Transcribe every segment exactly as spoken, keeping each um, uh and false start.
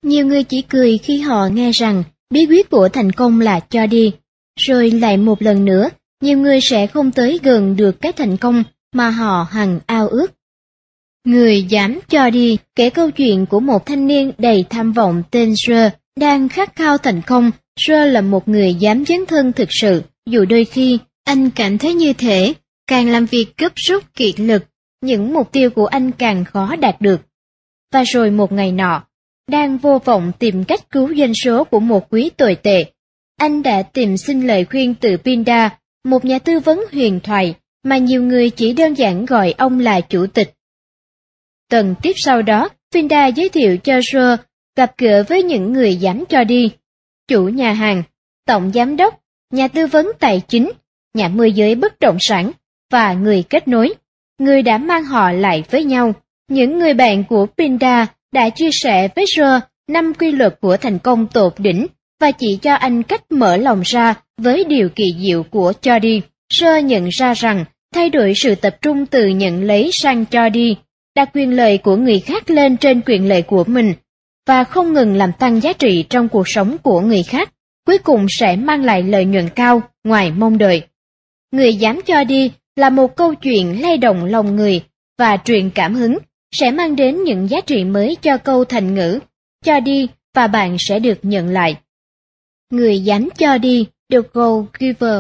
Nhiều người chỉ cười khi họ nghe rằng bí quyết của thành công là cho đi. Rồi lại một lần nữa, nhiều người sẽ không tới gần được cái thành công mà họ hằng ao ước. Người dám cho đi kể câu chuyện của một thanh niên đầy tham vọng tên Joe, đang khát khao thành công. Joe là một người dám dấn thân thực sự, dù đôi khi anh cảm thấy như thể càng làm việc gấp rút kiệt lực, những mục tiêu của anh càng khó đạt được. Và rồi một ngày nọ, đang vô vọng tìm cách cứu doanh số của một quý tồi tệ, anh đã tìm xin lời khuyên từ Pindar, một nhà tư vấn huyền thoại mà nhiều người chỉ đơn giản gọi ông là chủ tịch. Tuần tiếp sau đó, Pindar giới thiệu cho Joe gặp gỡ với những người dám cho đi: chủ nhà hàng, tổng giám đốc, nhà tư vấn tài chính, nhà môi giới bất động sản và người kết nối, người đã mang họ lại với nhau. Những người bạn của Pindar đã chia sẻ với Joe năm quy luật của thành công tột đỉnh và chỉ cho anh cách mở lòng ra với điều kỳ diệu của cho đi. Joe nhận ra rằng thay đổi sự tập trung từ nhận lấy sang cho đi, đặt quyền lợi của người khác lên trên quyền lợi của mình, và không ngừng làm tăng giá trị trong cuộc sống của người khác, cuối cùng sẽ mang lại lợi nhuận cao ngoài mong đợi. Người dám cho đi là một câu chuyện lay động lòng người và truyền cảm hứng, sẽ mang đến những giá trị mới cho câu thành ngữ cho đi và bạn sẽ được nhận lại. Người dám cho đi, the go giver.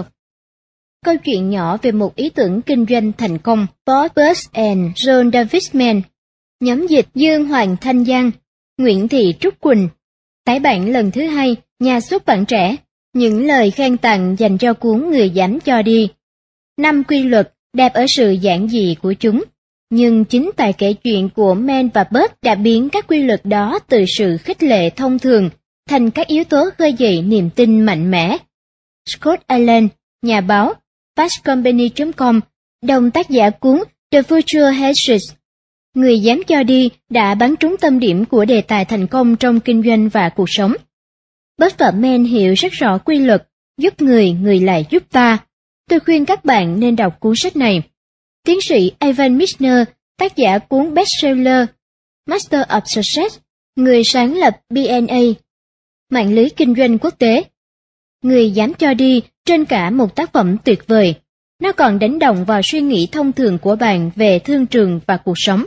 Câu chuyện nhỏ về một ý tưởng kinh doanh thành công. Bob Bush and John Davisman. Nhóm dịch Dương Hoàng Thanh Giang, Nguyễn Thị Trúc Quỳnh. Tái bản lần thứ hai, nhà xuất bản Trẻ. Những lời khen tặng dành cho cuốn Người dám cho đi. Năm quy luật đẹp ở sự giản dị của chúng, nhưng chính tài kể chuyện của Man và Bush đã biến các quy luật đó từ sự khích lệ thông thường thành các yếu tố khơi dậy niềm tin mạnh mẽ. Scott Allen, nhà báo, fast company chấm com, đồng tác giả cuốn The Future Hedges. Người dám cho đi đã bắn trúng tâm điểm của đề tài thành công trong kinh doanh và cuộc sống. Bush và Man hiểu rất rõ quy luật, giúp người, người lại giúp ta. Tôi khuyên các bạn nên đọc cuốn sách này. Tiến sĩ Ivan Misner, tác giả cuốn bestseller Master of Success, người sáng lập bê en a, mạng lưới kinh doanh quốc tế. Người dám cho đi trên cả một tác phẩm tuyệt vời. Nó còn đánh động vào suy nghĩ thông thường của bạn về thương trường và cuộc sống,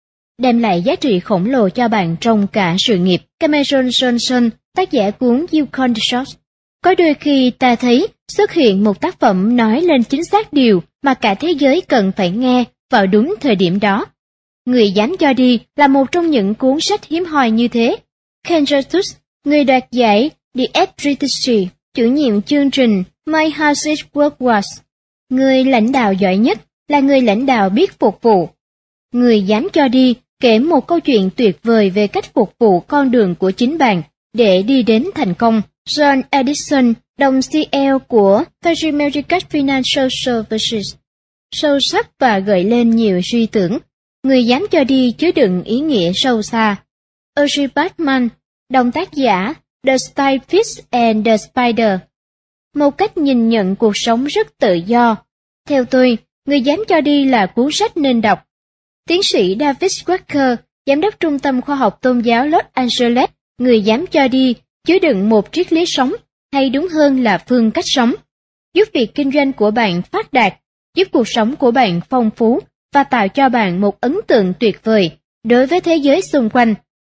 đem lại giá trị khổng lồ cho bạn trong cả sự nghiệp. Cameron Johnson, tác giả cuốn You Can't Short. Có đôi khi ta thấy xuất hiện một tác phẩm nói lên chính xác điều mà cả thế giới cần phải nghe vào đúng thời điểm đó. Người dám cho đi là một trong những cuốn sách hiếm hoi như thế. Ken Justus, người đoạt giải The Adversity, chủ nhiệm chương trình My House is Work Was. Người lãnh đạo giỏi nhất là người lãnh đạo biết phục vụ. Người dám cho đi kể một câu chuyện tuyệt vời về cách phục vụ con đường của chính bạn để đi đến thành công. John Edison, đồng xê e ô của Virgin American Financial Services, sâu sắc và gợi lên nhiều suy tưởng. Người dám cho đi chứa đựng ý nghĩa sâu xa. Audrey Bachman, đồng tác giả The Style Fish and the Spider, một cách nhìn nhận cuộc sống rất tự do. Theo tôi, Người dám cho đi là cuốn sách nên đọc. Tiến sĩ David Walker, giám đốc Trung tâm Khoa học Tôn giáo Los Angeles, Người dám cho đi chứa đựng một triết lý sống, hay đúng hơn là phương cách sống, giúp việc kinh doanh của bạn phát đạt, giúp cuộc sống của bạn phong phú và tạo cho bạn một ấn tượng tuyệt vời đối với thế giới xung quanh.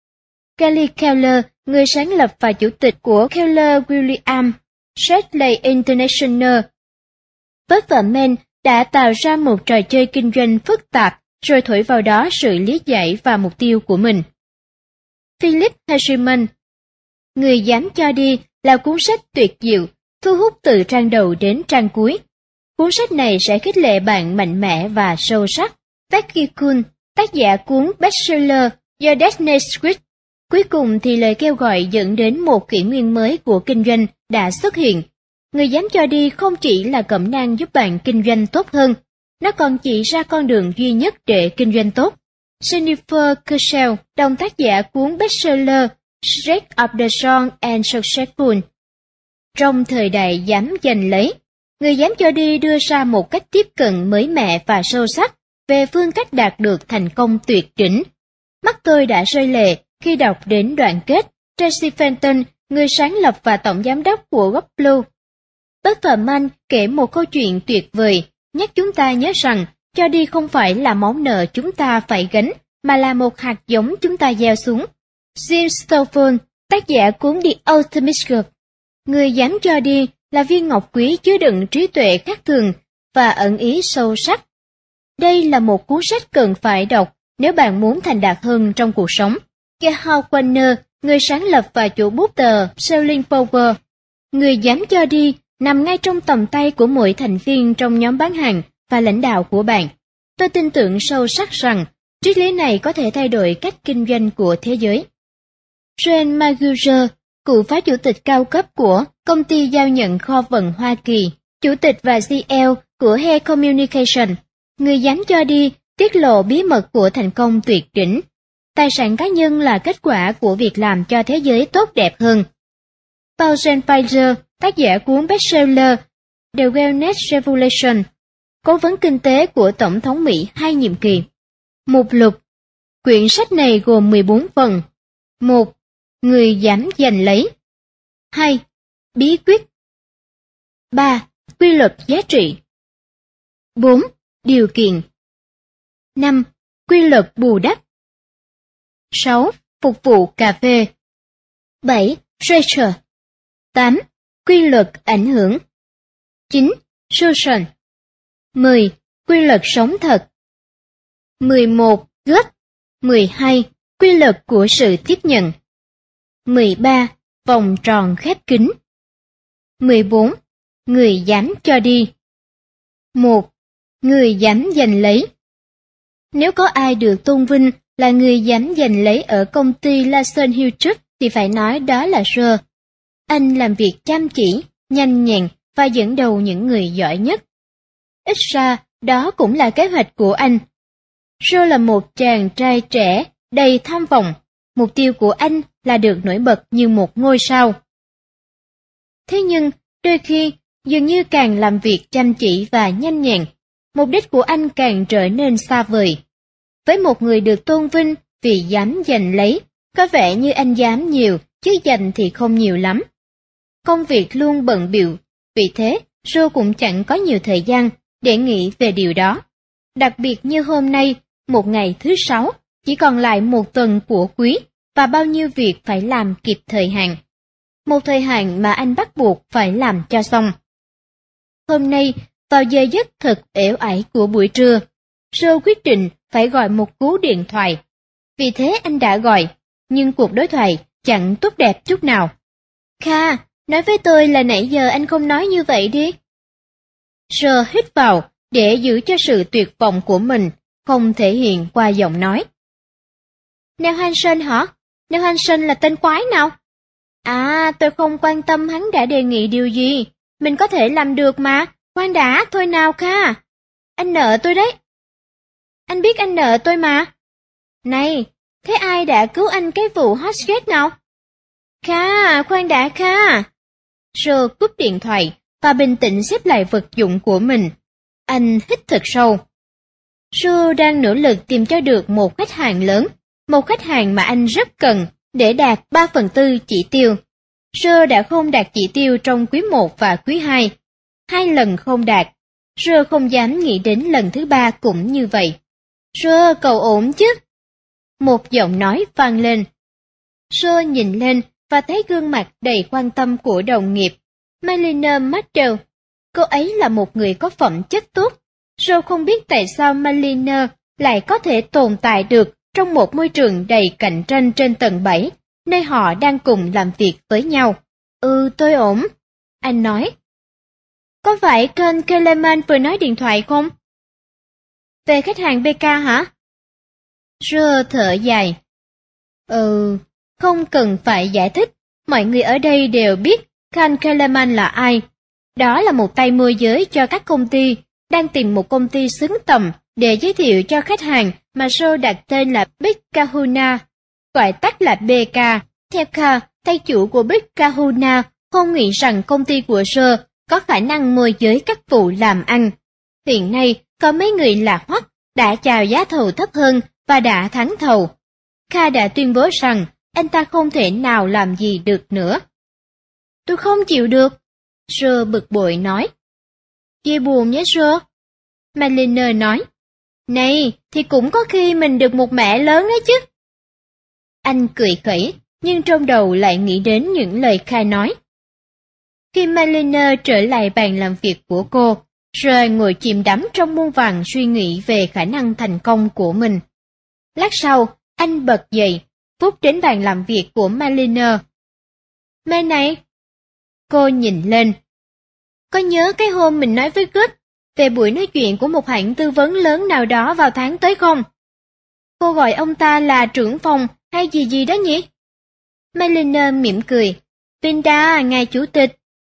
Kelly Keller, người sáng lập và chủ tịch của Keller Williams Shirley International, Bush và Man đã tạo ra một trò chơi kinh doanh phức tạp, rồi thổi vào đó sự lý giải và mục tiêu của mình. Philip Harriman, Người dám cho đi là cuốn sách tuyệt diệu, thu hút từ trang đầu đến trang cuối. Cuốn sách này sẽ khích lệ bạn mạnh mẽ và sâu sắc. Becky Kuhn, tác giả cuốn bestseller Your Destiny Script. Cuối cùng thì lời kêu gọi dẫn đến một kỷ nguyên mới của kinh doanh đã xuất hiện. Người dám cho đi không chỉ là cẩm nang giúp bạn kinh doanh tốt hơn, nó còn chỉ ra con đường duy nhất để kinh doanh tốt. Jennifer Kershaw, đồng tác giả cuốn bestseller Straight of the Strong and Successful. Trong thời đại dám giành lấy, Người dám cho đi đưa ra một cách tiếp cận mới mẻ và sâu sắc về phương cách đạt được thành công tuyệt đỉnh. Mắt tôi đã rơi lệ khi đọc đến đoạn kết Tracy Fenton, người sáng lập và tổng giám đốc của Rock Blue. Beth Farman kể một câu chuyện tuyệt vời, nhắc chúng ta nhớ rằng cho đi không phải là món nợ chúng ta phải gánh, mà là một hạt giống chúng ta gieo xuống. Jim Stoffel, tác giả cuốn The Ultimate Girl, người dám cho đi là viên ngọc quý chứa đựng trí tuệ khác thường và ẩn ý sâu sắc. Đây là một cuốn sách cần phải đọc nếu bạn muốn thành đạt hơn trong cuộc sống. Gerhard Warner, người sáng lập và chủ bút tờ Selling Power, người dám cho đi nằm ngay trong tầm tay của mỗi thành viên trong nhóm bán hàng và lãnh đạo của bạn. Tôi tin tưởng sâu sắc rằng triết lý này có thể thay đổi cách kinh doanh của thế giới. Jane Maguire, cựu phó chủ tịch cao cấp của công ty giao nhận kho vận Hoa Kỳ, chủ tịch và xê e ô của Hay Communication, người dám cho đi tiết lộ bí mật của thành công tuyệt đỉnh. Tài sản cá nhân là kết quả của việc làm cho thế giới tốt đẹp hơn. Paul Pfizer, tác giả cuốn bestseller The Wellness Revolution, cố vấn kinh tế của Tổng thống Mỹ hai nhiệm kỳ. Mục lục. Quyển sách này gồm mười bốn phần. một. Người dám giành lấy. hai. Bí quyết. ba. Quy luật giá trị. bốn. Điều kiện. năm. Quy luật bù đắp. sáu. Phục vụ cà phê. bảy. Treasure. tám. Quy luật ảnh hưởng. chín. Social. mười. Quy luật sống thật. mười một. Gốc. mười hai. Quy luật của sự tiếp nhận. mười ba. Vòng tròn khép kín. mười bốn. Người dám cho đi. một. Người dám giành lấy. Nếu có ai được tôn vinh là người dám giành lấy ở công ty Larsen Hughes thì phải nói đó là Sir. Anh làm việc chăm chỉ, nhanh nhẹn và dẫn đầu những người giỏi nhất. Ít ra, đó cũng là kế hoạch của anh. Sir là một chàng trai trẻ, đầy tham vọng. Mục tiêu của anh là được nổi bật như một ngôi sao. Thế nhưng, đôi khi, dường như càng làm việc chăm chỉ và nhanh nhẹn, mục đích của anh càng trở nên xa vời. Với một người được tôn vinh vì dám giành lấy, có vẻ như anh dám nhiều, chứ giành thì không nhiều lắm. Công việc luôn bận bịu, vì thế, Joe cũng chẳng có nhiều thời gian để nghĩ về điều đó. Đặc biệt như hôm nay, một ngày thứ sáu, chỉ còn lại một tuần của quý, và bao nhiêu việc phải làm kịp thời hạn. Một thời hạn mà anh bắt buộc phải làm cho xong. Hôm nay, vào giờ giấc thật uể oải của buổi trưa, Joe quyết định phải gọi một cú điện thoại. Vì thế anh đã gọi, nhưng cuộc đối thoại chẳng tốt đẹp chút nào. Kha, nói với tôi là nãy giờ anh không nói như vậy đi. Joe hít vào để giữ cho sự tuyệt vọng của mình không thể hiện qua giọng nói. Neil Hansen hả? Neil Hansen là tên quái nào? À, tôi không quan tâm hắn đã đề nghị điều gì. Mình có thể làm được mà. Khoan đã, thôi nào Kha. Anh nợ tôi đấy. Anh biết anh nợ tôi mà. Này, thế ai đã cứu anh cái vụ Hotgate nào? Kha, khoan đã Kha. Joe cúp điện thoại và bình tĩnh xếp lại vật dụng của mình. Anh hít thật sâu. Joe đang nỗ lực tìm cho được một khách hàng lớn, một khách hàng mà anh rất cần để đạt ba phần tư chỉ tiêu. Joe đã không đạt chỉ tiêu trong quý một và quý hai. Hai lần không đạt. Joe không dám nghĩ đến lần thứ ba cũng như vậy. Joe, cậu ổn chứ? Một giọng nói vang lên. Joe nhìn lên và thấy gương mặt đầy quan tâm của đồng nghiệp, Melina Martel. Cô ấy là một người có phẩm chất tốt. Joe không biết tại sao Melina lại có thể tồn tại được trong một môi trường đầy cạnh tranh trên tầng bảy, nơi họ đang cùng làm việc với nhau. Ừ, tôi ổn. Anh nói. Có phải kênh Keleman vừa nói điện thoại không? Về khách hàng bê ca hả? Joe thở dài. Ừ, không cần phải giải thích. Mọi người ở đây đều biết Khan Keleman là ai. Đó là một tay môi giới cho các công ty, đang tìm một công ty xứng tầm để giới thiệu cho khách hàng mà Joe đặt tên là Big Kahuna, gọi tắt là bê ca. Theo Kha, tay chủ của Big Kahuna không nghĩ rằng công ty của Joe có khả năng môi giới các vụ làm ăn. Hiện nay, có mấy người lạc hoắc đã chào giá thầu thấp hơn và đã thắng thầu. Kha đã tuyên bố rằng anh ta không thể nào làm gì được nữa. Tôi không chịu được, Sơ bực bội nói. Chia buồn nhé Sơ. Maliner nói. Này, thì cũng có khi mình được một mẹ lớn đấy chứ. Anh cười khẩy, nhưng trong đầu lại nghĩ đến những lời khai nói. Khi Maliner trở lại bàn làm việc của cô, Sơ ngồi chìm đắm trong muôn vàn suy nghĩ về khả năng thành công của mình. Lát sau, anh bật dậy, vút đến bàn làm việc của Maliner. Mai này! Cô nhìn lên. Có nhớ cái hôm mình nói với Good về buổi nói chuyện của một hãng tư vấn lớn nào đó vào tháng tới không? Cô gọi ông ta là trưởng phòng hay gì gì đó nhỉ? Maliner mỉm cười. Pinda, ngài chủ tịch.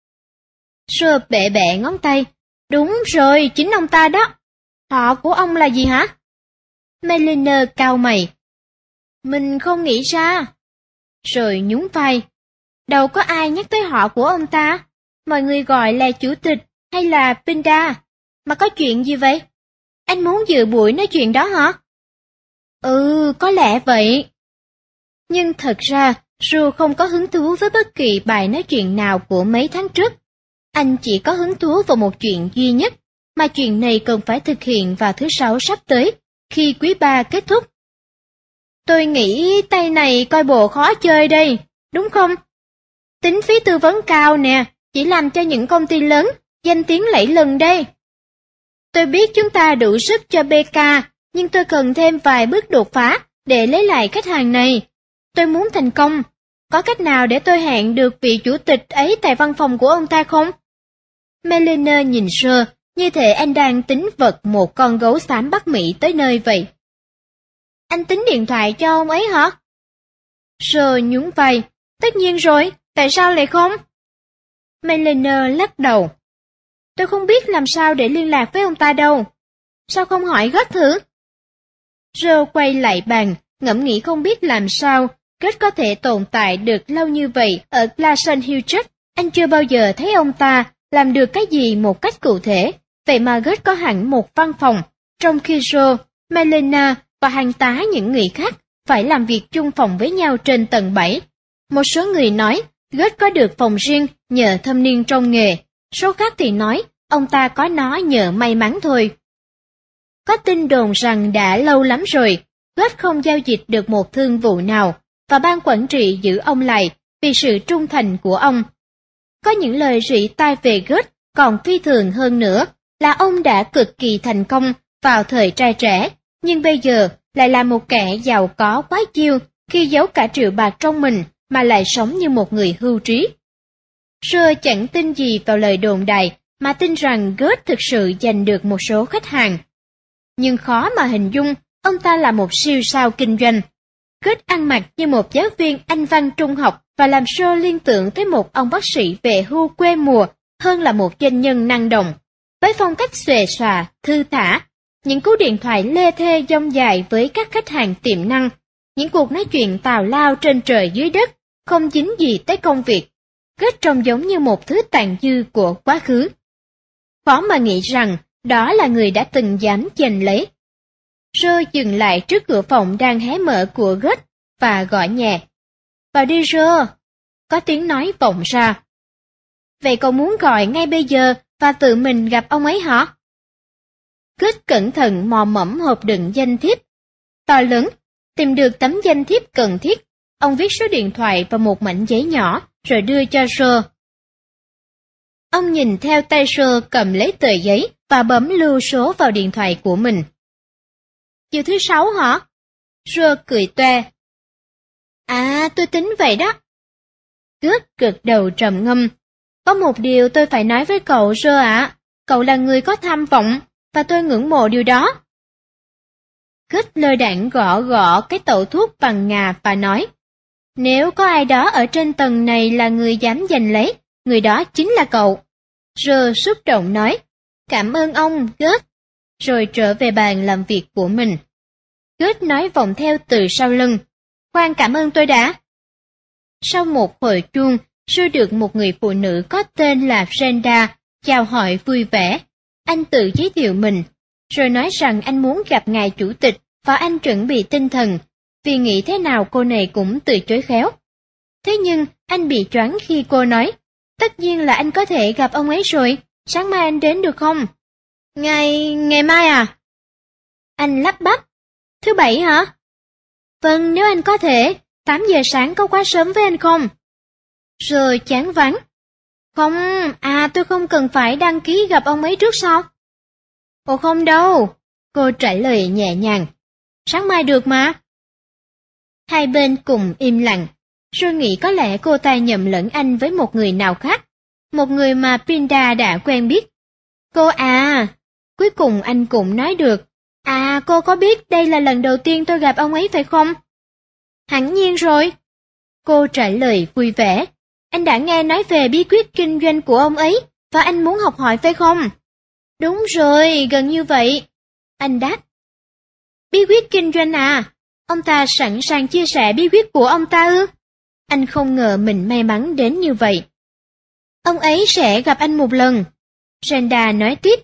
Sơ bẹ bẹ ngón tay. Đúng rồi, chính ông ta đó. Họ của ông là gì hả? Maliner cau mày. Mình không nghĩ ra. Rồi nhún vai. Đâu có ai nhắc tới họ của ông ta. Mọi người gọi là chủ tịch hay là Pinda. Mà có chuyện gì vậy? Anh muốn dự buổi nói chuyện đó hả? Ừ, có lẽ vậy. Nhưng thật ra, Ru không có hứng thú với bất kỳ bài nói chuyện nào của mấy tháng trước. Anh chỉ có hứng thú vào một chuyện duy nhất, mà chuyện này cần phải thực hiện vào thứ Sáu sắp tới, khi quý ba kết thúc. Tôi nghĩ tay này coi bộ khó chơi đây, đúng không? Tính phí tư vấn cao nè, chỉ làm cho những công ty lớn, danh tiếng lẫy lừng đây. Tôi biết chúng ta đủ sức cho bê ca, nhưng tôi cần thêm vài bước đột phá để lấy lại khách hàng này. Tôi muốn thành công. Có cách nào để tôi hẹn được vị chủ tịch ấy tại văn phòng của ông ta không? Maliner nhìn Sơ, như thể anh đang tính vật một con gấu xám Bắc Mỹ tới nơi vậy. Anh tính điện thoại cho ông ấy hả? Sơ nhún vai. Tất nhiên rồi, tại sao lại không? Maliner lắc đầu. Tôi không biết làm sao để liên lạc với ông ta đâu. Sao không hỏi Gớt thử? Sơ quay lại bàn, ngẫm nghĩ không biết làm sao Gớt có thể tồn tại được lâu như vậy ở Glasson Hughes. Anh chưa bao giờ thấy ông ta làm được cái gì một cách cụ thể, vậy mà Gớt có hẳn một văn phòng, trong khi Joe, Melena và hàng tá những người khác phải làm việc chung phòng với nhau trên tầng bảy. Một số người nói Gớt có được phòng riêng nhờ thâm niên trong nghề, số khác thì nói ông ta có nó nhờ may mắn thôi. Có tin đồn rằng đã lâu lắm rồi, Gớt không giao dịch được một thương vụ nào, và ban quản trị giữ ông lại vì sự trung thành của ông. Có những lời rỉ tai về Gớt còn phi thường hơn nữa là ông đã cực kỳ thành công vào thời trai trẻ, nhưng bây giờ lại là một kẻ giàu có quá chiêu khi giấu cả triệu bạc trong mình mà lại sống như một người hưu trí. Sơ chẳng tin gì vào lời đồn đại mà tin rằng Gớt thực sự giành được một số khách hàng. Nhưng khó mà hình dung ông ta là một siêu sao kinh doanh. Gớt ăn mặc như một giáo viên Anh văn trung học và làm Sơ liên tưởng tới một ông bác sĩ về hưu quê mùa hơn là một doanh nhân năng động. Với phong cách xuề xòa, thư thả, những cú điện thoại lê thê dông dài với các khách hàng tiềm năng, những cuộc nói chuyện tào lao trên trời dưới đất, không dính gì tới công việc. Gớt trông giống như một thứ tàn dư của quá khứ. Khó mà nghĩ rằng đó là người đã từng dám giành lấy. Sơ dừng lại trước cửa phòng đang hé mở của Gớt và gõ nhẹ. Vào đi Sơ. Có tiếng nói vọng ra. Vậy cậu muốn gọi ngay bây giờ và tự mình gặp ông ấy hả? Gớt cẩn thận mò mẫm hộp đựng danh thiếp. To lớn, tìm được tấm danh thiếp cần thiết. Ông viết số điện thoại vào một mảnh giấy nhỏ rồi đưa cho Sơ. Ông nhìn theo tay Sơ cầm lấy tờ giấy và bấm lưu số vào điện thoại của mình. Chiều thứ sáu hả? Sơ cười toe. À, tôi tính vậy đó. Gớt gật đầu trầm ngâm. Có một điều tôi phải nói với cậu Sơ ạ. Cậu là người có tham vọng, và tôi ngưỡng mộ điều đó. Gớt lơ đãng gõ gõ cái tẩu thuốc bằng ngà và nói. Nếu có ai đó ở trên tầng này là người dám giành lấy, người đó chính là cậu. Sơ xúc động nói. Cảm ơn ông, Gớt. Rồi trở về bàn làm việc của mình. Gớt nói vòng theo từ sau lưng. Khoan cảm ơn tôi đã. Sau một hồi chuông, Sơ được một người phụ nữ có tên là Brenda chào hỏi vui vẻ. Anh tự giới thiệu mình, rồi nói rằng anh muốn gặp ngài chủ tịch và anh chuẩn bị tinh thần, vì nghĩ thế nào cô này cũng từ chối khéo. Thế nhưng anh bị choáng khi cô nói, tất nhiên là anh có thể gặp ông ấy rồi, sáng mai anh đến được không? Ngày... ngày mai à? Anh lắp bắp. Thứ bảy hả? Vâng, nếu anh có thể, tám giờ sáng có quá sớm với anh không? Rồi chán vắng. Không, à tôi không cần phải đăng ký gặp ông ấy trước sao? Ồ không đâu, cô trả lời nhẹ nhàng. Sáng mai được mà. Hai bên cùng im lặng, rồi nghĩ có lẽ cô ta nhầm lẫn anh với một người nào khác, một người mà Pinda đã quen biết. Cô à, cuối cùng anh cũng nói được. À, cô có biết đây là lần đầu tiên tôi gặp ông ấy phải không? Hẳn nhiên rồi. Cô trả lời vui vẻ. Anh đã nghe nói về bí quyết kinh doanh của ông ấy, và anh muốn học hỏi phải không? Đúng rồi, gần như vậy. Anh đáp. Bí quyết kinh doanh à? Ông ta sẵn sàng chia sẻ bí quyết của ông ta ư? Anh không ngờ mình may mắn đến như vậy. Ông ấy sẽ gặp anh một lần. Brenda nói tiếp.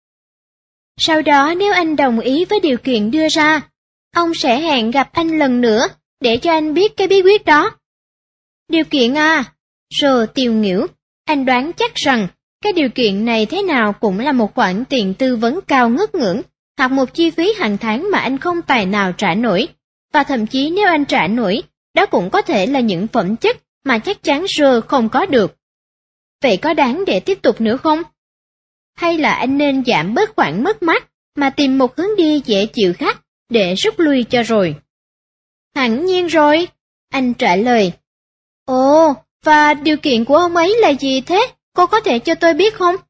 Sau đó nếu anh đồng ý với điều kiện đưa ra, ông sẽ hẹn gặp anh lần nữa để cho anh biết cái bí quyết đó. Điều kiện à? Rồi tiêu nghỉu, anh đoán chắc rằng cái điều kiện này thế nào cũng là một khoản tiền tư vấn cao ngất ngưỡng, hoặc một chi phí hàng tháng mà anh không tài nào trả nổi, và thậm chí nếu anh trả nổi, đó cũng có thể là những phẩm chất mà chắc chắn Joe không có được. Vậy có đáng để tiếp tục nữa không? Hay là anh nên giảm bớt khoản mất mát mà tìm một hướng đi dễ chịu khác để rút lui cho rồi? Hẳn nhiên rồi, anh trả lời. Ồ, và điều kiện của ông ấy là gì thế? Cô có thể cho tôi biết không?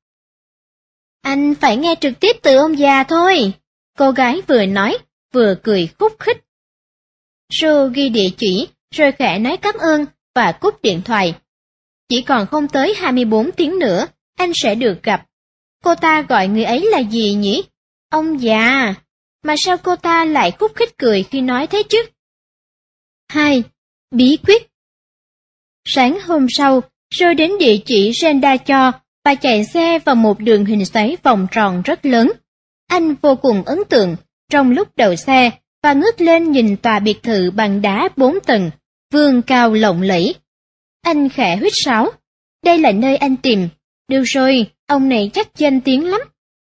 Anh phải nghe trực tiếp từ ông già thôi. Cô gái vừa nói, vừa cười khúc khích. Joe ghi địa chỉ, rồi khẽ nói cảm ơn và cúp điện thoại. Chỉ còn không tới hai mươi bốn tiếng nữa, anh sẽ được gặp. Cô ta gọi người ấy là gì nhỉ? Ông già. Mà sao cô ta lại khúc khích cười khi nói thế chứ? Hai. Bí quyết. Sáng hôm sau, Joe đến địa chỉ Brenda cho và chạy xe vào một đường hình xoáy vòng tròn rất lớn. Anh vô cùng ấn tượng trong lúc đậu xe và ngước lên nhìn tòa biệt thự bằng đá bốn tầng, vươn cao lộng lẫy. Anh khẽ huýt sáo. Đây là nơi anh tìm. Được rồi, ông này chắc danh tiếng lắm.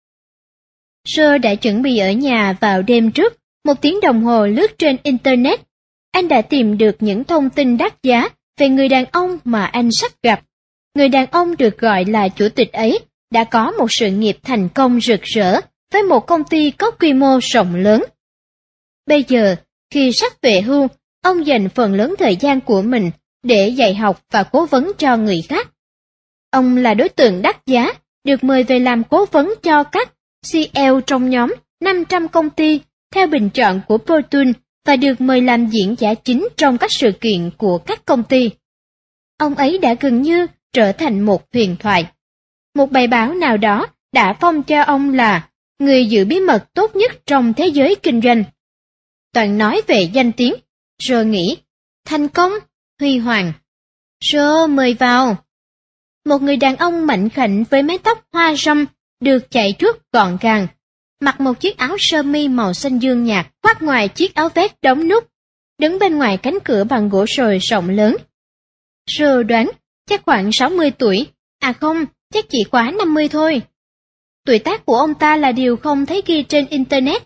Joe đã chuẩn bị ở nhà vào đêm trước, một tiếng đồng hồ lướt trên Internet. Anh đã tìm được những thông tin đắt giá về người đàn ông mà anh sắp gặp. Người đàn ông được gọi là chủ tịch ấy đã có một sự nghiệp thành công rực rỡ với một công ty có quy mô rộng lớn. Bây giờ, khi sắp về hưu, ông dành phần lớn thời gian của mình để dạy học và cố vấn cho người khác. Ông là đối tượng đắt giá, được mời về làm cố vấn cho các xê e ô trong nhóm năm trăm công ty theo bình chọn của Fortune và được mời làm diễn giả chính trong các sự kiện của các công ty. Ông ấy đã gần như trở thành một huyền thoại. Một bài báo nào đó đã phong cho ông là người giữ bí mật tốt nhất trong thế giới kinh doanh. Toàn nói về danh tiếng, rồi nghĩ, thành công, huy hoàng. Rồi mời vào. Một người đàn ông mạnh khảnh với mái tóc hoa râm, được chạy chuốt gọn gàng, mặc một chiếc áo sơ mi màu xanh dương nhạt khoác ngoài chiếc áo vest đóng nút, đứng bên ngoài cánh cửa bằng gỗ sồi rộng lớn. Rồi đoán, chắc khoảng sáu mươi tuổi, à không, chắc chỉ quá năm mươi thôi. Tuổi tác của ông ta là điều không thấy ghi trên Internet.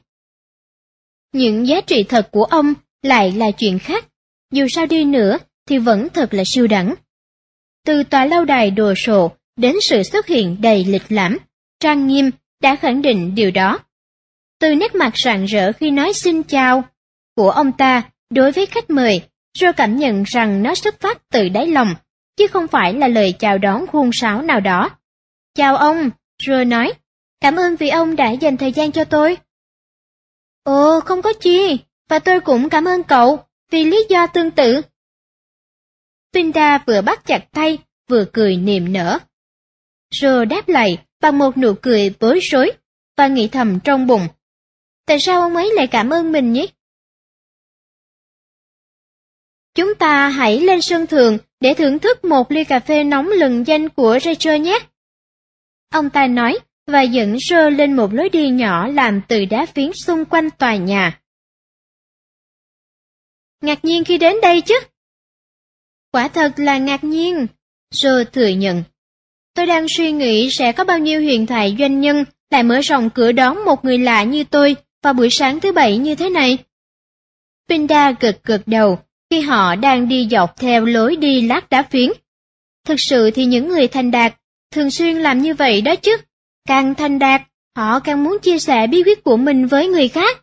Những giá trị thật của ông lại là chuyện khác, dù sao đi nữa thì vẫn thật là siêu đẳng. Từ tòa lâu đài đồ sộ đến sự xuất hiện đầy lịch lãm, trang nghiêm đã khẳng định điều đó. Từ nét mặt rạng rỡ khi nói xin chào của ông ta đối với khách mời, Joe cảm nhận rằng nó xuất phát từ đáy lòng, chứ không phải là lời chào đón khuôn sáo nào đó. Chào ông, Joe nói, cảm ơn vì ông đã dành thời gian cho tôi. Ồ, không có chi, và tôi cũng cảm ơn cậu, vì lý do tương tự. Pinda vừa bắt chặt tay, vừa cười niềm nở. Joe đáp lại bằng một nụ cười bối rối, và nghĩ thầm trong bụng. Tại sao ông ấy lại cảm ơn mình nhỉ? Chúng ta hãy lên sân thượng để thưởng thức một ly cà phê nóng lừng danh của Rachel nhé. Ông ta nói, và dẫn Joe lên một lối đi nhỏ làm từ đá phiến xung quanh tòa nhà. ngạc nhiên khi đến đây chứ. Quả thật là ngạc nhiên, Joe thừa nhận. Tôi đang suy nghĩ sẽ có bao nhiêu huyền thoại doanh nhân lại mở rộng cửa đón một người lạ như tôi vào buổi sáng thứ bảy như thế này. Pinda gật gật đầu khi họ đang đi dọc theo lối đi lát đá phiến. Thực sự thì những người thành đạt thường xuyên làm như vậy đó chứ. Càng thành đạt, họ càng muốn chia sẻ bí quyết của mình với người khác.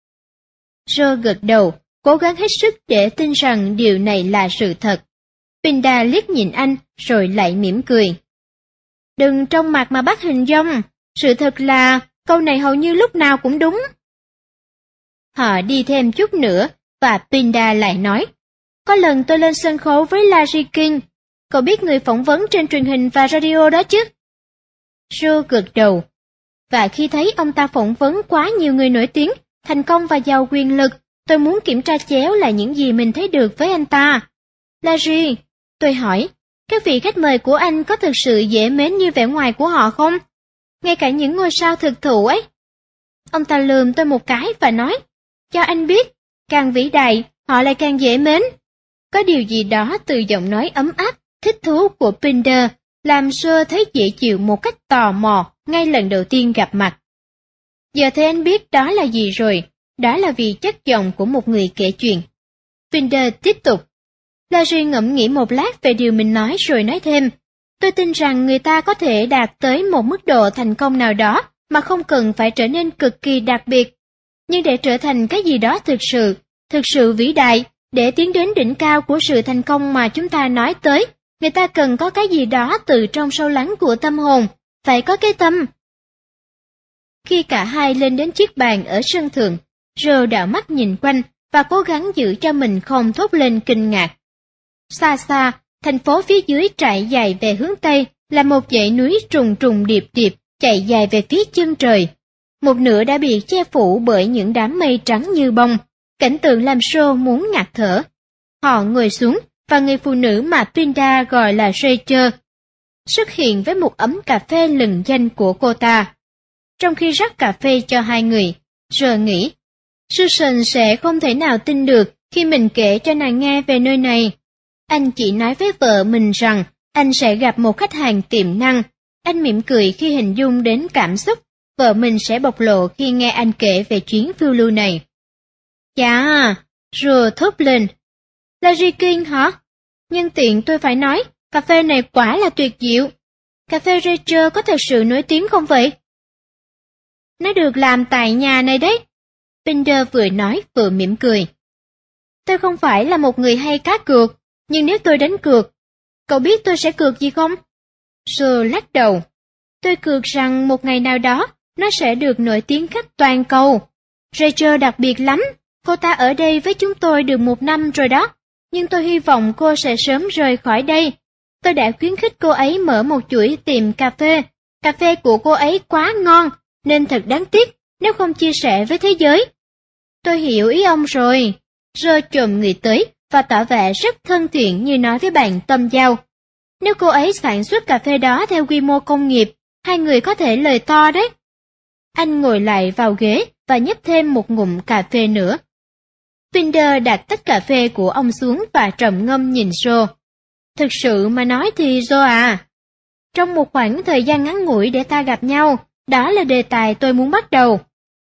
Joe gật đầu, cố gắng hết sức để tin rằng điều này là sự thật. Pinda liếc nhìn anh rồi lại mỉm cười. Đừng trông mặt mà bắt hình dong, sự thật là câu này hầu như lúc nào cũng đúng. Họ đi thêm chút nữa và Pinda lại nói, có lần tôi lên sân khấu với Larry King, cậu biết người phỏng vấn trên truyền hình và radio đó chứ? Joe gật đầu, và khi thấy ông ta phỏng vấn quá nhiều người nổi tiếng, thành công và giàu quyền lực, tôi muốn kiểm tra chéo lại những gì mình thấy được với anh ta. Larry, tôi hỏi, các vị khách mời của anh có thực sự dễ mến như vẻ ngoài của họ không? Ngay cả những ngôi sao thực thụ ấy. Ông ta lườm tôi một cái và nói, cho anh biết, càng vĩ đại, họ lại càng dễ mến. Có điều gì đó từ giọng nói ấm áp, thích thú của Pinder, làm Joe thấy dễ chịu một cách tò mò ngay lần đầu tiên gặp mặt. Giờ thì anh biết đó là gì rồi, đó là vì chất giọng của một người kể chuyện. Pinder tiếp tục. Larry ngẫm nghĩ một lát về điều mình nói rồi nói thêm, tôi tin rằng người ta có thể đạt tới một mức độ thành công nào đó mà không cần phải trở nên cực kỳ đặc biệt. Nhưng để trở thành cái gì đó thực sự, thực sự vĩ đại, để tiến đến đỉnh cao của sự thành công mà chúng ta nói tới, người ta cần có cái gì đó từ trong sâu lắng của tâm hồn, phải có cái tâm. Khi cả hai lên đến chiếc bàn ở sân thượng, Joe đảo mắt nhìn quanh và cố gắng giữ cho mình không thốt lên kinh ngạc. Xa xa, thành phố phía dưới trải dài về hướng Tây là một dãy núi trùng trùng điệp điệp chạy dài về phía chân trời. Một nửa đã bị che phủ bởi những đám mây trắng như bông, cảnh tượng làm Joe muốn ngạt thở. Họ ngồi xuống và người phụ nữ mà Pinda gọi là Rachel xuất hiện với một ấm cà phê lừng danh của cô ta. Trong khi rắc cà phê cho hai người, Joe nghĩ, Susan sẽ không thể nào tin được khi mình kể cho nàng nghe về nơi này. Anh chỉ nói với vợ mình rằng anh sẽ gặp một khách hàng tiềm năng. Anh mỉm cười khi hình dung đến cảm xúc vợ mình sẽ bộc lộ khi nghe anh kể về chuyến phiêu lưu này. Chà, rồi thốt lên. Larry King hả? Nhân tiện tôi phải nói, cà phê này quả là tuyệt diệu. Cà phê Rachel có thật sự nổi tiếng không vậy? Nó được làm tại nhà này đấy. Pinder vừa nói vừa mỉm cười. Tôi không phải là một người hay cá cược, nhưng nếu tôi đánh cược, cậu biết tôi sẽ cược gì không? Sir lắc đầu. Tôi cược rằng một ngày nào đó, nó sẽ được nổi tiếng khắp toàn cầu. Rachel đặc biệt lắm, cô ta ở đây với chúng tôi được một năm rồi đó, nhưng tôi hy vọng cô sẽ sớm rời khỏi đây. Tôi đã khuyến khích cô ấy mở một chuỗi tiệm cà phê. Cà phê của cô ấy quá ngon, nên thật đáng tiếc nếu không chia sẻ với thế giới. Tôi hiểu ý ông rồi. Rơ chồm người tới và tỏ vẻ rất thân thiện như nói với bạn tâm giao. Nếu cô ấy sản xuất cà phê đó theo quy mô công nghiệp, hai người có thể lời to đấy. Anh ngồi lại vào ghế và nhấp thêm một ngụm cà phê nữa. Pinder đặt tách cà phê của ông xuống và trầm ngâm nhìn Joe. Thực sự mà nói thì Joe à, trong một khoảng thời gian ngắn ngủi để ta gặp nhau, đó là đề tài tôi muốn bắt đầu.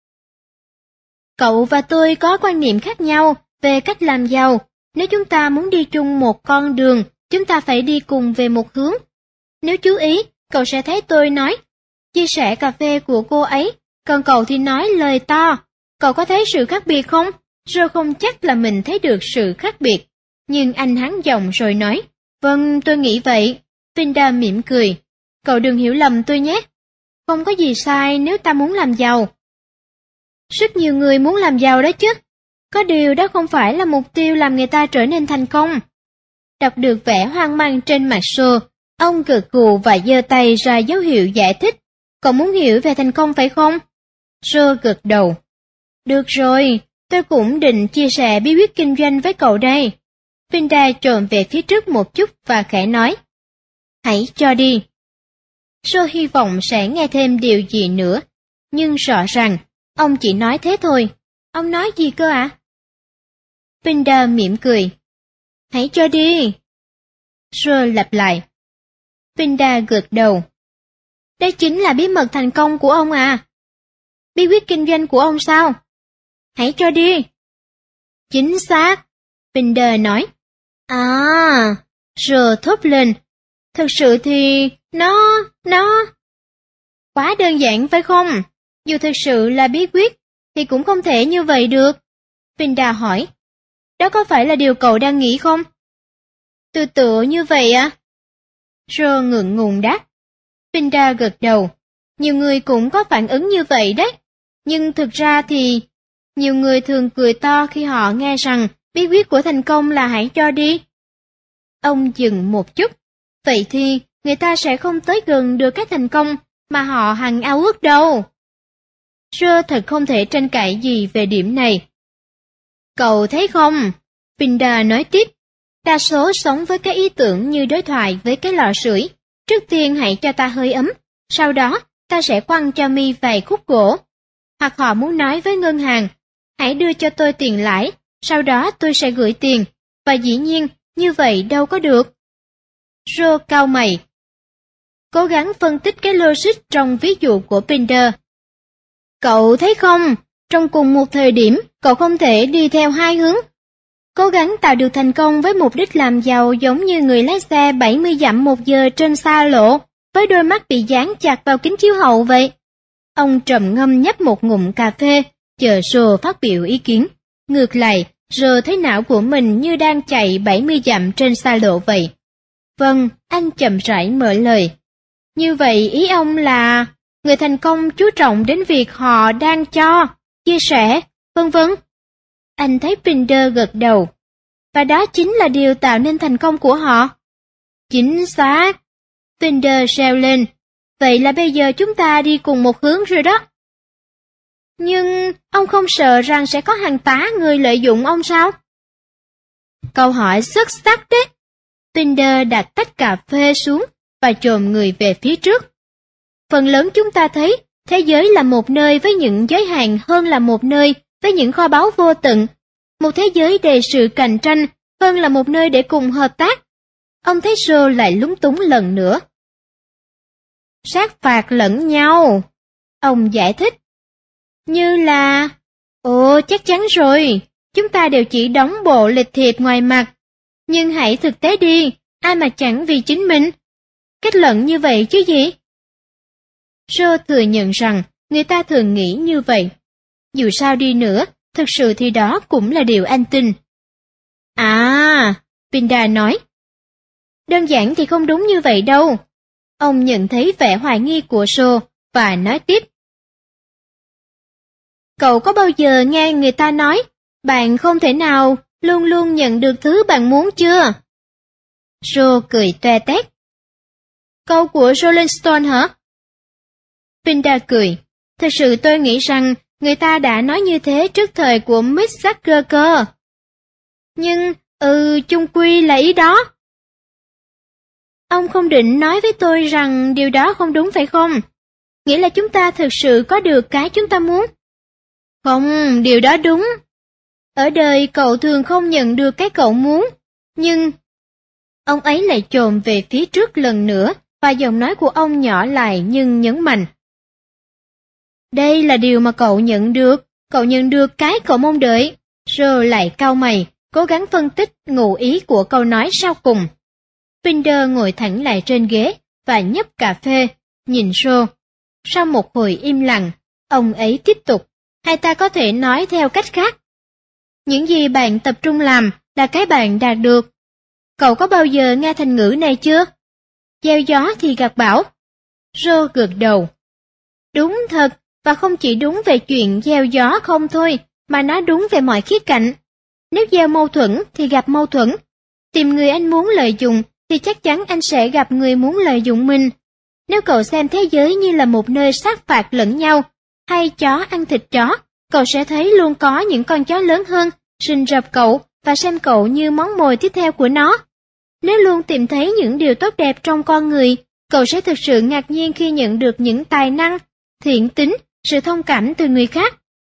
Cậu và tôi có quan niệm khác nhau về cách làm giàu. Nếu chúng ta muốn đi chung một con đường, chúng ta phải đi cùng về một hướng. Nếu chú ý, cậu sẽ thấy tôi nói, chia sẻ cà phê của cô ấy, còn cậu thì nói lời to. Cậu có thấy sự khác biệt không? Rồi không chắc là mình thấy được sự khác biệt. Nhưng anh hắn giọng rồi nói, vâng, tôi nghĩ vậy. Pinda mỉm cười. Cậu đừng hiểu lầm tôi nhé. Không có gì sai nếu ta muốn làm giàu. Rất nhiều người muốn làm giàu đó chứ. Có điều đó không phải là mục tiêu làm người ta trở nên thành công. Đọc được vẻ hoang mang trên mặt Joe, ông gật gù và giơ tay ra dấu hiệu giải thích. Cậu muốn hiểu về thành công phải không? Joe gật đầu. Được rồi, tôi cũng định chia sẻ bí quyết kinh doanh với cậu đây. Pinda trồm về phía trước một chút và khẽ nói. Hãy cho đi. Joe hy vọng sẽ nghe thêm điều gì nữa, nhưng rõ ràng, ông chỉ nói thế thôi. Ông nói gì cơ ạ? À? Pinder mỉm cười. Hãy cho đi. Joe lặp lại. Pinder gật đầu. Đây chính là bí mật thành công của ông à? Bí quyết kinh doanh của ông sao? Hãy cho đi. Chính xác, Pinder nói. À, Joe thốt lên. Thực sự thì nó, nó... Quá đơn giản phải không? Dù thực sự là bí quyết, thì cũng không thể như vậy được. Pinder hỏi. Đó có phải là điều cậu đang nghĩ không? Tự tự như vậy à? Joe ngượng ngùng đáp. Pinder gật đầu. Nhiều người cũng có phản ứng như vậy đấy. Nhưng thực ra thì, nhiều người thường cười to khi họ nghe rằng bí quyết của thành công là hãy cho đi. Ông dừng một chút. Vậy thì, người ta sẽ không tới gần được cái thành công mà họ hằng ao ước đâu. Joe thật không thể tranh cãi gì về điểm này. Cậu thấy không? Pinder nói tiếp. Đa số sống với cái ý tưởng như đối thoại với cái lò sưởi. Trước tiên hãy cho ta hơi ấm, sau đó ta sẽ quăng cho mi vài khúc gỗ. Hoặc họ muốn nói với ngân hàng, hãy đưa cho tôi tiền lãi, sau đó tôi sẽ gửi tiền. Và dĩ nhiên, như vậy đâu có được. Joe cau mày. Cố gắng phân tích cái logic trong ví dụ của Pinder. Cậu thấy không, trong cùng một thời điểm, cậu không thể đi theo hai hướng. Cố gắng tạo được thành công với mục đích làm giàu giống như người lái xe bảy mươi dặm một giờ trên xa lộ, với đôi mắt bị dán chặt vào kính chiếu hậu vậy. Ông trầm ngâm nhấp một ngụm cà phê, chờ Joe phát biểu ý kiến. Ngược lại, Joe thấy não của mình như đang chạy bảy mươi dặm trên xa lộ vậy. Vâng, anh chậm rãi mở lời. Như vậy ý ông là, người thành công chú trọng đến việc họ đang cho, chia sẻ, vân vân. Anh thấy Pinder gật đầu. Và đó chính là điều tạo nên thành công của họ. Chính xác. Pinder reo lên. Vậy là bây giờ chúng ta đi cùng một hướng rồi đó. Nhưng ông không sợ rằng sẽ có hàng tá người lợi dụng ông sao? Câu hỏi xuất sắc đấy. Pinder đặt tách cà phê xuống và chồm người về phía trước. Phần lớn chúng ta thấy thế giới là một nơi với những giới hạn hơn là một nơi với những kho báu vô tận. Một thế giới đầy sự cạnh tranh hơn là một nơi để cùng hợp tác. Ông thấy Joe lại lúng túng lần nữa. Sát phạt lẫn nhau. Ông giải thích. Như là... Ồ, chắc chắn rồi. Chúng ta đều chỉ đóng bộ lịch thiệp ngoài mặt. Nhưng hãy thực tế đi. Ai mà chẳng vì chính mình. Kết luận như vậy chứ gì? Joe thừa nhận rằng người ta thường nghĩ như vậy. Dù sao đi nữa, thực sự thì đó cũng là điều anh tin. À, Pinder nói. Đơn giản thì không đúng như vậy đâu. Ông nhận thấy vẻ hoài nghi của Joe và nói tiếp. Cậu có bao giờ nghe người ta nói, bạn không thể nào luôn luôn nhận được thứ bạn muốn chưa? Joe cười toe toét. Câu của Rolling Stone hả? Pinder cười. Thật sự tôi nghĩ rằng người ta đã nói như thế trước thời của Mick Jagger cơ. Nhưng, ừ, chung quy là ý đó. Ông không định nói với tôi rằng điều đó không đúng phải không? Nghĩa là chúng ta thực sự có được cái chúng ta muốn. Không, điều đó đúng. Ở đời cậu thường không nhận được cái cậu muốn, nhưng... Ông ấy lại chồm về phía trước lần nữa, và giọng nói của ông nhỏ lại nhưng nhấn mạnh. Đây là điều mà cậu nhận được, cậu nhận được cái cậu mong đợi. Rồi lại cau mày, cố gắng phân tích ngụ ý của câu nói sau cùng. Pinder ngồi thẳng lại trên ghế và nhấp cà phê, nhìn Joe. Sau một hồi im lặng, ông ấy tiếp tục, hay ta có thể nói theo cách khác. Những gì bạn tập trung làm là cái bạn đạt được. Cậu có bao giờ nghe thành ngữ này chưa? Gieo gió thì gặt bão. Joe gật đầu. Đúng thật, và không chỉ đúng về chuyện gieo gió không thôi, mà nó đúng về mọi khía cạnh. Nếu gieo mâu thuẫn thì gặp mâu thuẫn. Tìm người anh muốn lợi dụng thì chắc chắn anh sẽ gặp người muốn lợi dụng mình. Nếu cậu xem thế giới như là một nơi sát phạt lẫn nhau, hay chó ăn thịt chó, cậu sẽ thấy luôn có những con chó lớn hơn rình rập cậu và xem cậu như món mồi tiếp theo của nó. Nếu luôn tìm thấy những điều tốt đẹp trong con người, cậu sẽ thực sự ngạc nhiên khi nhận được những tài năng, thiện tính, sự thông cảm từ người khác.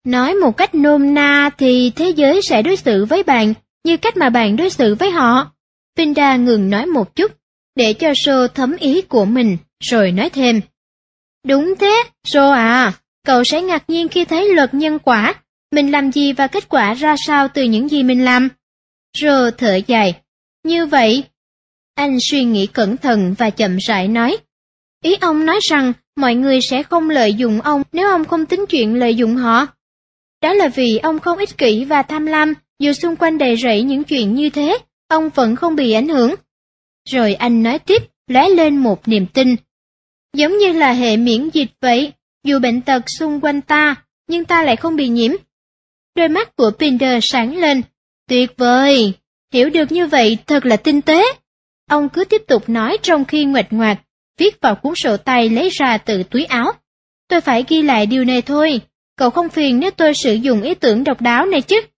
Nói một cách nôm na thì thế giới sẽ đối xử với bạn như cách mà bạn đối xử với họ. Pinda ngừng nói một chút, để cho Joe thấm ý của mình, rồi nói thêm. Đúng thế, Joe à, cậu sẽ ngạc nhiên khi thấy luật nhân quả. Mình làm gì và kết quả ra sao từ những gì mình làm? Joe thở dài. Như vậy, anh suy nghĩ cẩn thận và chậm rãi nói. Ý ông nói rằng mọi người sẽ không lợi dụng ông nếu ông không tính chuyện lợi dụng họ. Đó là vì ông không ích kỷ và tham lam, dù xung quanh đầy rẫy những chuyện như thế, ông vẫn không bị ảnh hưởng. Rồi anh nói tiếp, lóe lên một niềm tin. Giống như là hệ miễn dịch vậy, dù bệnh tật xung quanh ta, nhưng ta lại không bị nhiễm. Đôi mắt của Pinder sáng lên. Tuyệt vời, hiểu được như vậy thật là tinh tế. Ông cứ tiếp tục nói trong khi nguệch ngoạc, viết vào cuốn sổ tay lấy ra từ túi áo. Tôi phải ghi lại điều này thôi, cậu không phiền nếu tôi sử dụng ý tưởng độc đáo này chứ?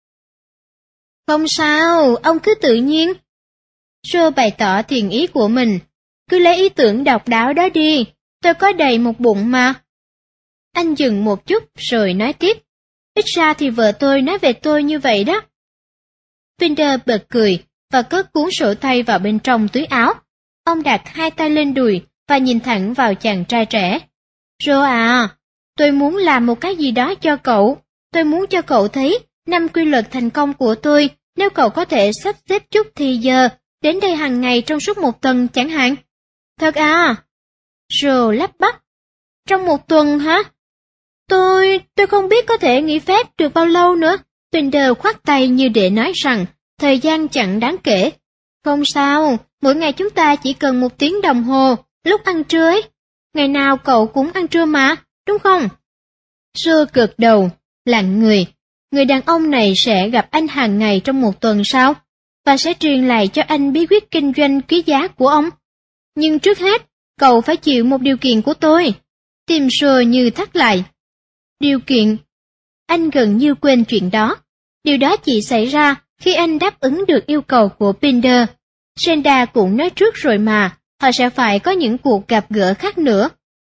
Không sao, ông cứ tự nhiên. Joe bày tỏ thiện ý của mình. Cứ lấy ý tưởng độc đáo đó đi, tôi có đầy một bụng mà. Anh dừng một chút rồi nói tiếp. Ít ra thì vợ tôi nói về tôi như vậy đó. Pinder bật cười và cất cuốn sổ tay vào bên trong túi áo. Ông đặt hai tay lên đùi và nhìn thẳng vào chàng trai trẻ. Joe à, tôi muốn làm một cái gì đó cho cậu. Tôi muốn cho cậu thấy năm quy luật thành công của tôi nếu cậu có thể sắp xếp chút thì giờ đến đây hàng ngày trong suốt một tuần chẳng hạn. Thật à? Joe lắp bắp. Trong một tuần hả? Tôi, tôi không biết có thể nghỉ phép được bao lâu nữa. Pinder khoát tay như để nói rằng thời gian chẳng đáng kể. Không sao, mỗi ngày chúng ta chỉ cần một tiếng đồng hồ, lúc ăn trưa ấy. Ngày nào cậu cũng ăn trưa mà, đúng không? Joe gật đầu, lặng người. Người đàn ông này sẽ gặp anh hàng ngày trong một tuần sau, và sẽ truyền lại cho anh bí quyết kinh doanh quý giá của ông. Nhưng trước hết, cậu phải chịu một điều kiện của tôi. Tim Joe như thắt lại. Điều kiện? Anh gần như quên chuyện đó. Điều đó chỉ xảy ra khi anh đáp ứng được yêu cầu của Pinder. Senda cũng nói trước rồi mà, họ sẽ phải có những cuộc gặp gỡ khác nữa.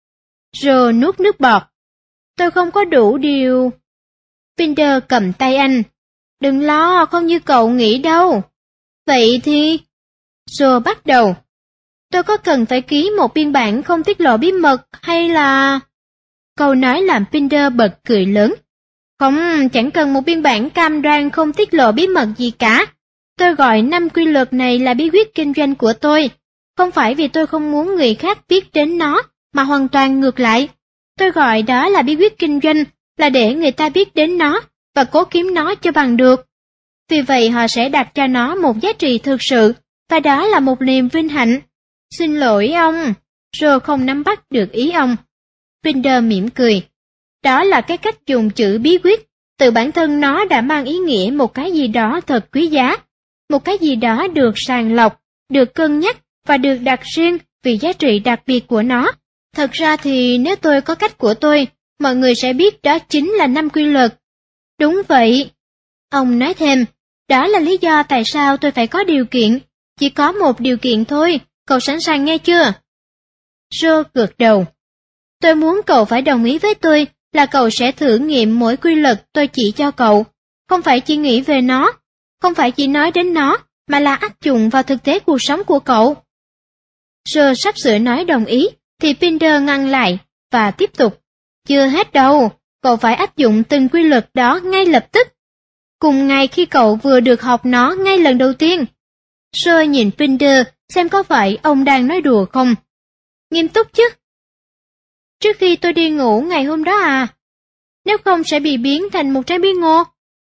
Joe nuốt nước bọt. Tôi không có đủ điều... Pinder cầm tay anh. Đừng lo, không như cậu nghĩ đâu. Vậy thì... Joe bắt đầu. Tôi có cần phải ký một biên bản không tiết lộ bí mật hay là... Câu nói làm Pinder bật cười lớn. Không, chẳng cần một biên bản cam đoan không tiết lộ bí mật gì cả. Tôi gọi năm quy luật này là bí quyết kinh doanh của tôi. Không phải vì tôi không muốn người khác biết đến nó, mà hoàn toàn ngược lại. Tôi gọi đó là bí quyết kinh doanh, là để người ta biết đến nó, và cố kiếm nó cho bằng được. Vì vậy họ sẽ đặt cho nó một giá trị thực sự, và đó là một niềm vinh hạnh. Xin lỗi ông, Joe không nắm bắt được ý ông. Pinder mỉm cười. Đó là cái cách dùng chữ bí quyết, tự bản thân nó đã mang ý nghĩa một cái gì đó thật quý giá, một cái gì đó được sàng lọc, được cân nhắc và được đặt riêng vì giá trị đặc biệt của nó. Thật ra thì nếu tôi có cách của tôi, mọi người sẽ biết đó chính là năm quy luật. Đúng vậy. Ông nói thêm, đó là lý do tại sao tôi phải có điều kiện. Chỉ có một điều kiện thôi, cậu sẵn sàng nghe chưa? Joe gật đầu. Tôi muốn cậu phải đồng ý với tôi là cậu sẽ thử nghiệm mỗi quy luật tôi chỉ cho cậu. Không phải chỉ nghĩ về nó, không phải chỉ nói đến nó, mà là áp dụng vào thực tế cuộc sống của cậu. Joe sắp sửa nói đồng ý, thì Pinder ngăn lại, và tiếp tục. Chưa hết đâu, cậu phải áp dụng từng quy luật đó ngay lập tức. Cùng ngày khi cậu vừa được học nó ngay lần đầu tiên. Joe nhìn Pinder xem có phải ông đang nói đùa không. Nghiêm túc chứ? Trước khi tôi đi ngủ ngày hôm đó à? Nếu không sẽ bị biến thành một trái bí ngô.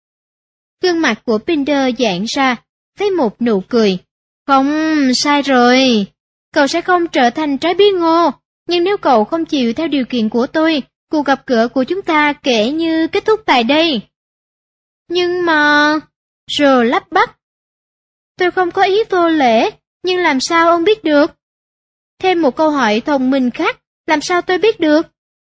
Gương mặt của Pinder giãn ra, với một nụ cười. Không, sai rồi. Cậu sẽ không trở thành trái bí ngô, nhưng nếu cậu không chịu theo điều kiện của tôi, cuộc gặp gỡ của chúng ta kể như kết thúc tại đây. Nhưng mà... Joe lắp bắp. Tôi không có ý vô lễ, nhưng làm sao ông biết được? Thêm một câu hỏi thông minh khác, làm sao tôi biết được?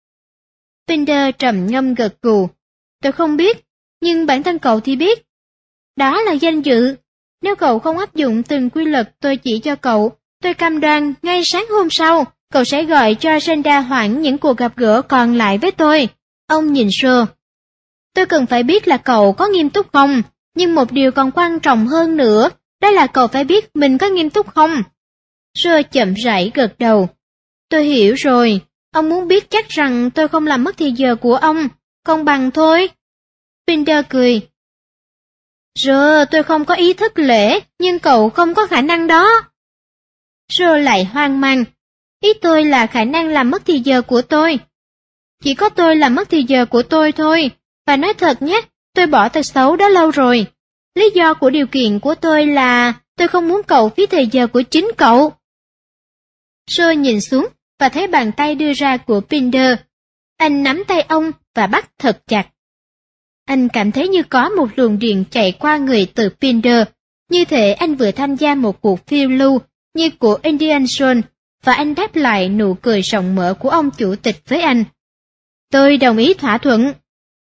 Pinder trầm ngâm gật gù. Tôi không biết, nhưng bản thân cậu thì biết. Đó là danh dự. Nếu cậu không áp dụng từng quy luật tôi chỉ cho cậu, tôi cam đoan ngay sáng hôm sau, cậu sẽ gọi cho Senda hoãn những cuộc gặp gỡ còn lại với tôi. Ông nhìn Joe. Tôi cần phải biết là cậu có nghiêm túc không, nhưng một điều còn quan trọng hơn nữa, đó là cậu phải biết mình có nghiêm túc không. Sơ chậm rãi gật đầu. Tôi hiểu rồi, ông muốn biết chắc rằng tôi không làm mất thì giờ của ông, công bằng thôi. Pinder cười. Sơ, tôi không có ý thức lễ, nhưng cậu không có khả năng đó. Sơ lại hoang mang. Ý tôi là khả năng làm mất thì giờ của tôi. Chỉ có tôi làm mất thì giờ của tôi thôi, và nói thật nhé, tôi bỏ tật xấu đó lâu rồi. Lý do của điều kiện của tôi là tôi không muốn cậu phí thời giờ của chính cậu. Sơ nhìn xuống và thấy bàn tay đưa ra của Pinder. Anh nắm tay ông và bắt thật chặt. Anh cảm thấy như có một luồng điện chạy qua người từ Pinder, như thể anh vừa tham gia một cuộc phiêu lưu như của Indiana Jones, và anh đáp lại nụ cười rộng mở của ông chủ tịch với anh. Tôi đồng ý thỏa thuận.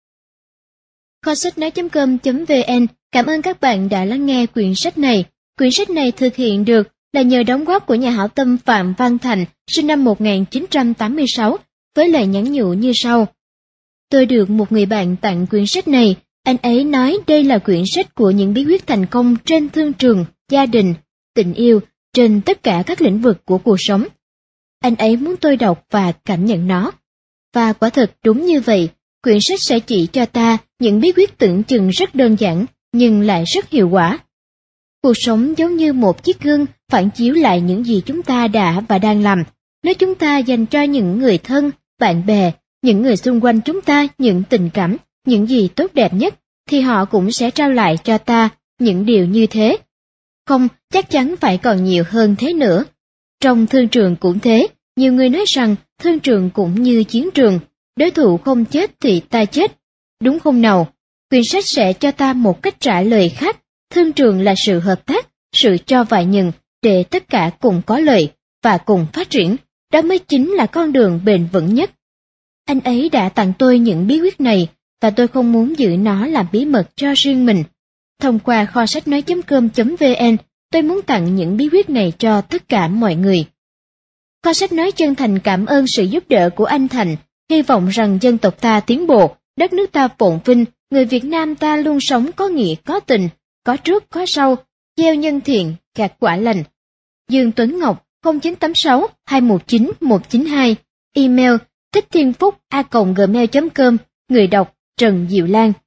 Kho sách nói.com.vn cảm ơn các bạn đã lắng nghe quyển sách này. Quyển sách này thực hiện được là nhờ đóng góp của nhà hảo tâm Phạm Văn Thành, sinh năm một nghìn chín trăm tám mươi sáu, với lời nhắn nhủ như sau. Tôi được một người bạn tặng quyển sách này, anh ấy nói đây là quyển sách của những bí quyết thành công trên thương trường, gia đình, tình yêu, trên tất cả các lĩnh vực của cuộc sống. Anh ấy muốn tôi đọc và cảm nhận nó. Và quả thật đúng như vậy, quyển sách sẽ chỉ cho ta những bí quyết tưởng chừng rất đơn giản, nhưng lại rất hiệu quả. Cuộc sống giống như một chiếc gương phản chiếu lại những gì chúng ta đã và đang làm. Nếu chúng ta dành cho những người thân, bạn bè, những người xung quanh chúng ta những tình cảm, những gì tốt đẹp nhất, thì họ cũng sẽ trao lại cho ta những điều như thế. Không, chắc chắn phải còn nhiều hơn thế nữa. Trong thương trường cũng thế, nhiều người nói rằng thương trường cũng như chiến trường, đối thủ không chết thì ta chết. Đúng không nào? Quyển sách sẽ cho ta một cách trả lời khác. Thương trường là sự hợp tác, sự cho và nhận, để tất cả cùng có lợi và cùng phát triển. Đó mới chính là con đường bền vững nhất. Anh ấy đã tặng tôi những bí quyết này, và tôi không muốn giữ nó làm bí mật cho riêng mình. Thông qua kho sách nói.com.vn, tôi muốn tặng những bí quyết này cho tất cả mọi người. Kho sách nói chân thành cảm ơn sự giúp đỡ của anh Thành, hy vọng rằng dân tộc ta tiến bộ, đất nước ta phồn vinh, người Việt Nam ta luôn sống có nghĩa có tình, có trước có sau, gieo nhân thiện, gặt quả lành. Dương Tuấn Ngọc không chín tám sáu hai một chín một chín hai, email thích thiên phúc a còng gmail chấm com, người đọc Trần Diệu Lan.